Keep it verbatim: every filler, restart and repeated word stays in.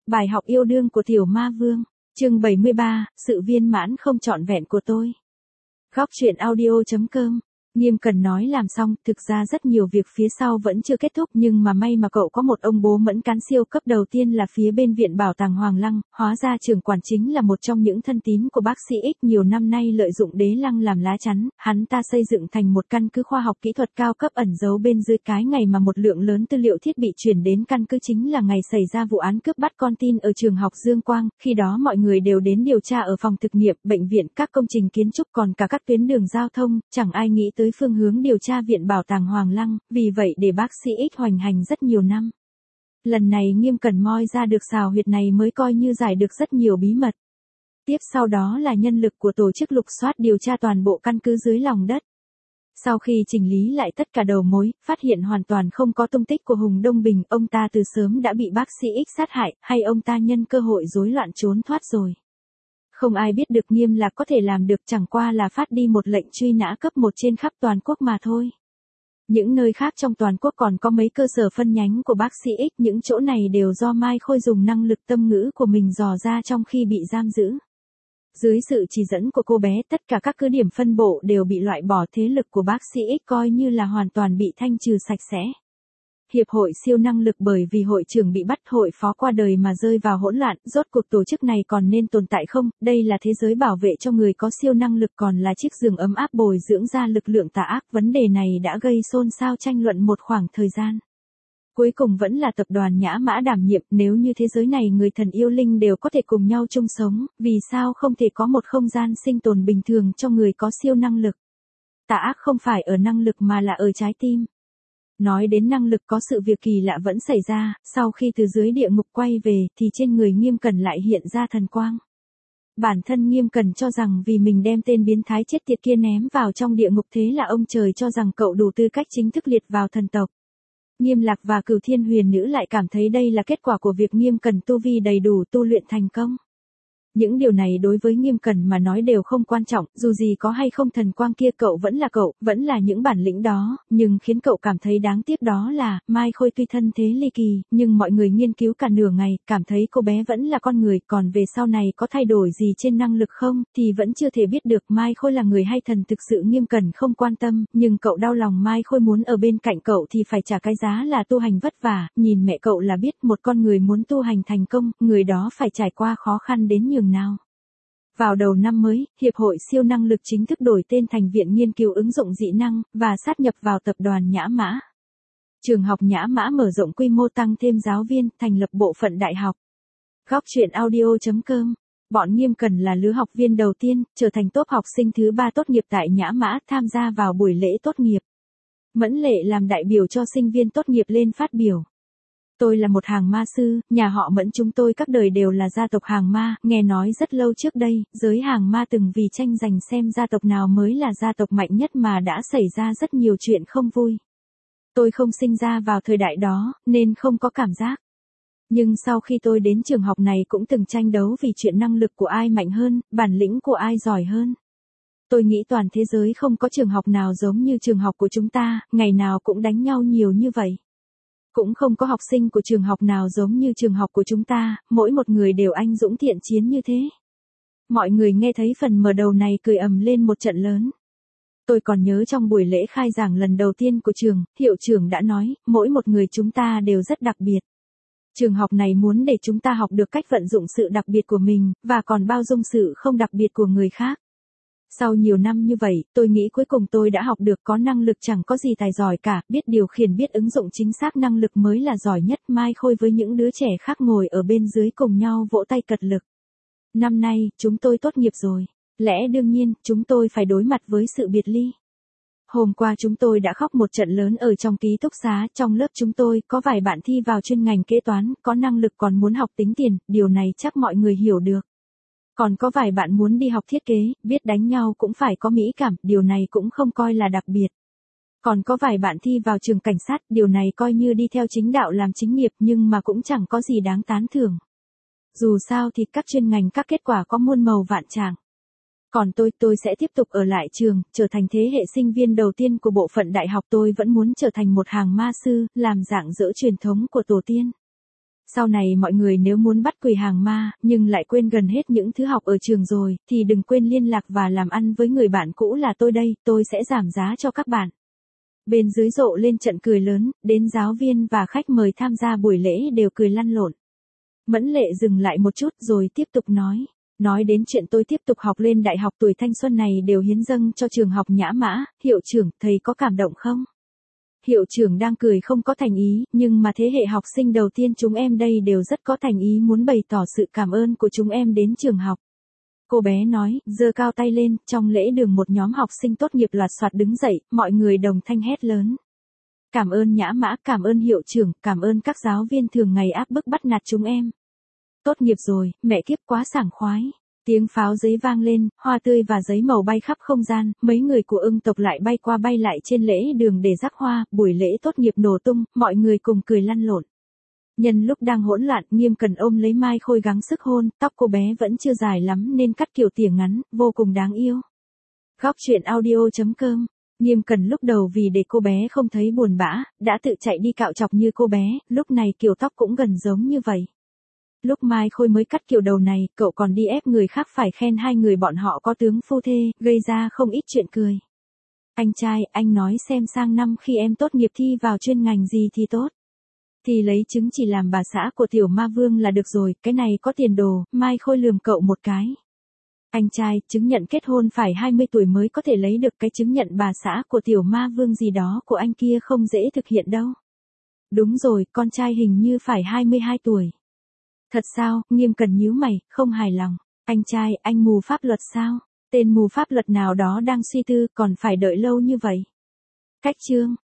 Bài học yêu đương của Tiểu Ma Vương, chương bảy mươi ba, sự viên mãn không trọn vẹn của tôi. Góc truyện audio chấm com. Nghiêm Cần nói làm xong, thực ra rất nhiều việc phía sau vẫn chưa kết thúc, nhưng mà may mà cậu có một ông bố mẫn cán siêu cấp. Đầu tiên là phía bên Viện Bảo tàng Hoàng Lăng, hóa ra trưởng quản chính là một trong những thân tín của bác sĩ X, nhiều năm nay lợi dụng đế lăng làm lá chắn, hắn ta xây dựng thành một căn cứ khoa học kỹ thuật cao cấp ẩn giấu bên dưới. Cái ngày mà một lượng lớn tư liệu thiết bị chuyển đến căn cứ chính là ngày xảy ra vụ án cướp bắt con tin ở trường học Dương Quang, khi đó mọi người đều đến điều tra ở phòng thực nghiệm, bệnh viện, các công trình kiến trúc, còn cả các tuyến đường giao thông, chẳng ai nghĩ tới phương hướng điều tra Viện Bảo tàng Hoàng Lăng, vì vậy để bác sĩ X hoành hành rất nhiều năm. Lần này Nghiêm Cần moi ra được xào huyệt này mới coi như giải được rất nhiều bí mật. Tiếp sau đó là nhân lực của tổ chức lục soát điều tra toàn bộ căn cứ dưới lòng đất. Sau khi chỉnh lý lại tất cả đầu mối, phát hiện hoàn toàn không có tung tích của Hùng Đông Bình, ông ta từ sớm đã bị bác sĩ X sát hại, hay ông ta nhân cơ hội rối loạn trốn thoát rồi. Không ai biết được Nghiêm Lạc có thể làm được, chẳng qua là phát đi một lệnh truy nã cấp một trên khắp toàn quốc mà thôi. Những nơi khác trong toàn quốc còn có mấy cơ sở phân nhánh của bác sĩ X, những chỗ này đều do Mai Khôi dùng năng lực tâm ngữ của mình dò ra trong khi bị giam giữ. Dưới sự chỉ dẫn của cô bé, tất cả các cứ điểm phân bộ đều bị loại bỏ, thế lực của bác sĩ X coi như là hoàn toàn bị thanh trừ sạch sẽ. Hiệp hội siêu năng lực bởi vì hội trưởng bị bắt, hội phó qua đời mà rơi vào hỗn loạn, rốt cuộc tổ chức này còn nên tồn tại không? Đây là thế giới bảo vệ cho người có siêu năng lực, còn là chiếc giường ấm áp bồi dưỡng ra lực lượng tà ác. Vấn đề này đã gây xôn xao tranh luận một khoảng thời gian. Cuối cùng vẫn là tập đoàn Nhã Mã đảm nhiệm, nếu như thế giới này người thần yêu linh đều có thể cùng nhau chung sống, vì sao không thể có một không gian sinh tồn bình thường cho người có siêu năng lực? Tà ác không phải ở năng lực mà là ở trái tim. Nói đến năng lực, có sự việc kỳ lạ vẫn xảy ra, sau khi từ dưới địa ngục quay về thì trên người Nghiêm Cần lại hiện ra thần quang. Bản thân Nghiêm Cần cho rằng vì mình đem tên biến thái chết tiệt kia ném vào trong địa ngục, thế là ông trời cho rằng cậu đủ tư cách chính thức liệt vào thần tộc. Nghiêm Lạc và Cửu Thiên Huyền Nữ lại cảm thấy đây là kết quả của việc Nghiêm Cần tu vi đầy đủ, tu luyện thành công. Những điều này đối với Nghiêm Cần mà nói đều không quan trọng, dù gì có hay không thần quang kia cậu vẫn là cậu, vẫn là những bản lĩnh đó, nhưng khiến cậu cảm thấy đáng tiếc đó là, Mai Khôi tuy thân thế ly kỳ, nhưng mọi người nghiên cứu cả nửa ngày, cảm thấy cô bé vẫn là con người, còn về sau này có thay đổi gì trên năng lực không, thì vẫn chưa thể biết được Mai Khôi là người hay thần. Thực sự Nghiêm Cần không quan tâm, nhưng cậu đau lòng Mai Khôi muốn ở bên cạnh cậu thì phải trả cái giá là tu hành vất vả, nhìn mẹ cậu là biết một con người muốn tu hành thành công, người đó phải trải qua khó khăn đến nhường nào. Vào đầu năm mới, Hiệp hội siêu năng lực chính thức đổi tên thành Viện Nghiên cứu ứng dụng dị năng, và sát nhập vào tập đoàn Nhã Mã. Trường học Nhã Mã mở rộng quy mô, tăng thêm giáo viên, thành lập bộ phận đại học. Góc truyện audio chấm com. Bọn Nghiêm Cần là lứa học viên đầu tiên, trở thành top học sinh thứ ba tốt nghiệp tại Nhã Mã, tham gia vào buổi lễ tốt nghiệp. Mẫn Lệ làm đại biểu cho sinh viên tốt nghiệp lên phát biểu. Tôi là một hàng ma sư, nhà họ Mẫn chúng tôi các đời đều là gia tộc hàng ma, nghe nói rất lâu trước đây, giới hàng ma từng vì tranh giành xem gia tộc nào mới là gia tộc mạnh nhất mà đã xảy ra rất nhiều chuyện không vui. Tôi không sinh ra vào thời đại đó, nên không có cảm giác. Nhưng sau khi tôi đến trường học này cũng từng tranh đấu vì chuyện năng lực của ai mạnh hơn, bản lĩnh của ai giỏi hơn. Tôi nghĩ toàn thế giới không có trường học nào giống như trường học của chúng ta, ngày nào cũng đánh nhau nhiều như vậy. Cũng không có học sinh của trường học nào giống như trường học của chúng ta, mỗi một người đều anh dũng thiện chiến như thế. Mọi người nghe thấy phần mở đầu này cười ầm lên một trận lớn. Tôi còn nhớ trong buổi lễ khai giảng lần đầu tiên của trường, hiệu trưởng đã nói, mỗi một người chúng ta đều rất đặc biệt. Trường học này muốn để chúng ta học được cách vận dụng sự đặc biệt của mình, và còn bao dung sự không đặc biệt của người khác. Sau nhiều năm như vậy, tôi nghĩ cuối cùng tôi đã học được có năng lực chẳng có gì tài giỏi cả, biết điều khiển, biết ứng dụng chính xác năng lực mới là giỏi nhất. Mai Khôi với những đứa trẻ khác ngồi ở bên dưới cùng nhau vỗ tay cật lực. Năm nay, chúng tôi tốt nghiệp rồi. Lẽ đương nhiên, chúng tôi phải đối mặt với sự biệt ly. Hôm qua chúng tôi đã khóc một trận lớn ở trong ký túc xá, trong lớp chúng tôi có vài bạn thi vào chuyên ngành kế toán, có năng lực còn muốn học tính tiền, điều này chắc mọi người hiểu được. Còn có vài bạn muốn đi học thiết kế, biết đánh nhau cũng phải có mỹ cảm, điều này cũng không coi là đặc biệt. Còn có vài bạn thi vào trường cảnh sát, điều này coi như đi theo chính đạo làm chính nghiệp, nhưng mà cũng chẳng có gì đáng tán thưởng. Dù sao thì các chuyên ngành các kết quả có muôn màu vạn trạng. Còn tôi, tôi sẽ tiếp tục ở lại trường, trở thành thế hệ sinh viên đầu tiên của bộ phận đại học. Tôi vẫn muốn trở thành một hàng ma sư, làm rạng rỡ truyền thống của tổ tiên. Sau này mọi người nếu muốn bắt quỳ hàng ma, nhưng lại quên gần hết những thứ học ở trường rồi, thì đừng quên liên lạc và làm ăn với người bạn cũ là tôi đây, tôi sẽ giảm giá cho các bạn. Bên dưới rộ lên trận cười lớn, đến giáo viên và khách mời tham gia buổi lễ đều cười lăn lộn. Mẫn Lệ dừng lại một chút rồi tiếp tục nói. Nói đến chuyện tôi tiếp tục học lên đại học tuổi thanh xuân này đều hiến dâng cho trường học Nhã Mã, hiệu trưởng, thầy có cảm động không? Hiệu trưởng đang cười không có thành ý, nhưng mà thế hệ học sinh đầu tiên chúng em đây đều rất có thành ý muốn bày tỏ sự cảm ơn của chúng em đến trường học. Cô bé nói, giơ cao tay lên, trong lễ đường một nhóm học sinh tốt nghiệp loạt soạt đứng dậy, mọi người đồng thanh hét lớn. Cảm ơn Nhã Mã, cảm ơn hiệu trưởng, cảm ơn các giáo viên thường ngày áp bức bắt nạt chúng em. Tốt nghiệp rồi, mẹ kiếp quá sảng khoái. Tiếng pháo giấy vang lên, hoa tươi và giấy màu bay khắp không gian, mấy người của Ưng tộc lại bay qua bay lại trên lễ đường để rắc hoa, buổi lễ tốt nghiệp nổ tung, mọi người cùng cười lăn lộn. Nhân lúc đang hỗn loạn, Nghiêm Cần ôm lấy Mai Khôi gắng sức hôn, tóc cô bé vẫn chưa dài lắm nên cắt kiểu tỉa ngắn, vô cùng đáng yêu. Góc truyện audio chấm com. Nghiêm Cần lúc đầu vì để cô bé không thấy buồn bã, đã tự chạy đi cạo chọc như cô bé, lúc này kiểu tóc cũng gần giống như vậy. Lúc Mai Khôi mới cắt kiểu đầu này, cậu còn đi ép người khác phải khen hai người bọn họ có tướng phu thê, gây ra không ít chuyện cười. Anh trai, anh nói xem sang năm khi em tốt nghiệp thi vào chuyên ngành gì thì tốt. Thì lấy chứng chỉ làm bà xã của tiểu ma vương là được rồi, cái này có tiền đồ. Mai Khôi lườm cậu một cái. Anh trai, chứng nhận kết hôn phải hai mươi tuổi mới có thể lấy được, cái chứng nhận bà xã của tiểu ma vương gì đó của anh kia không dễ thực hiện đâu. Đúng rồi, con trai hình như phải hai mươi hai tuổi. Thật sao? Nghiêm Cần nhíu mày, không hài lòng. Anh trai, anh mù pháp luật sao? Tên mù pháp luật nào đó đang suy tư, còn phải đợi lâu như vậy. Cách chương.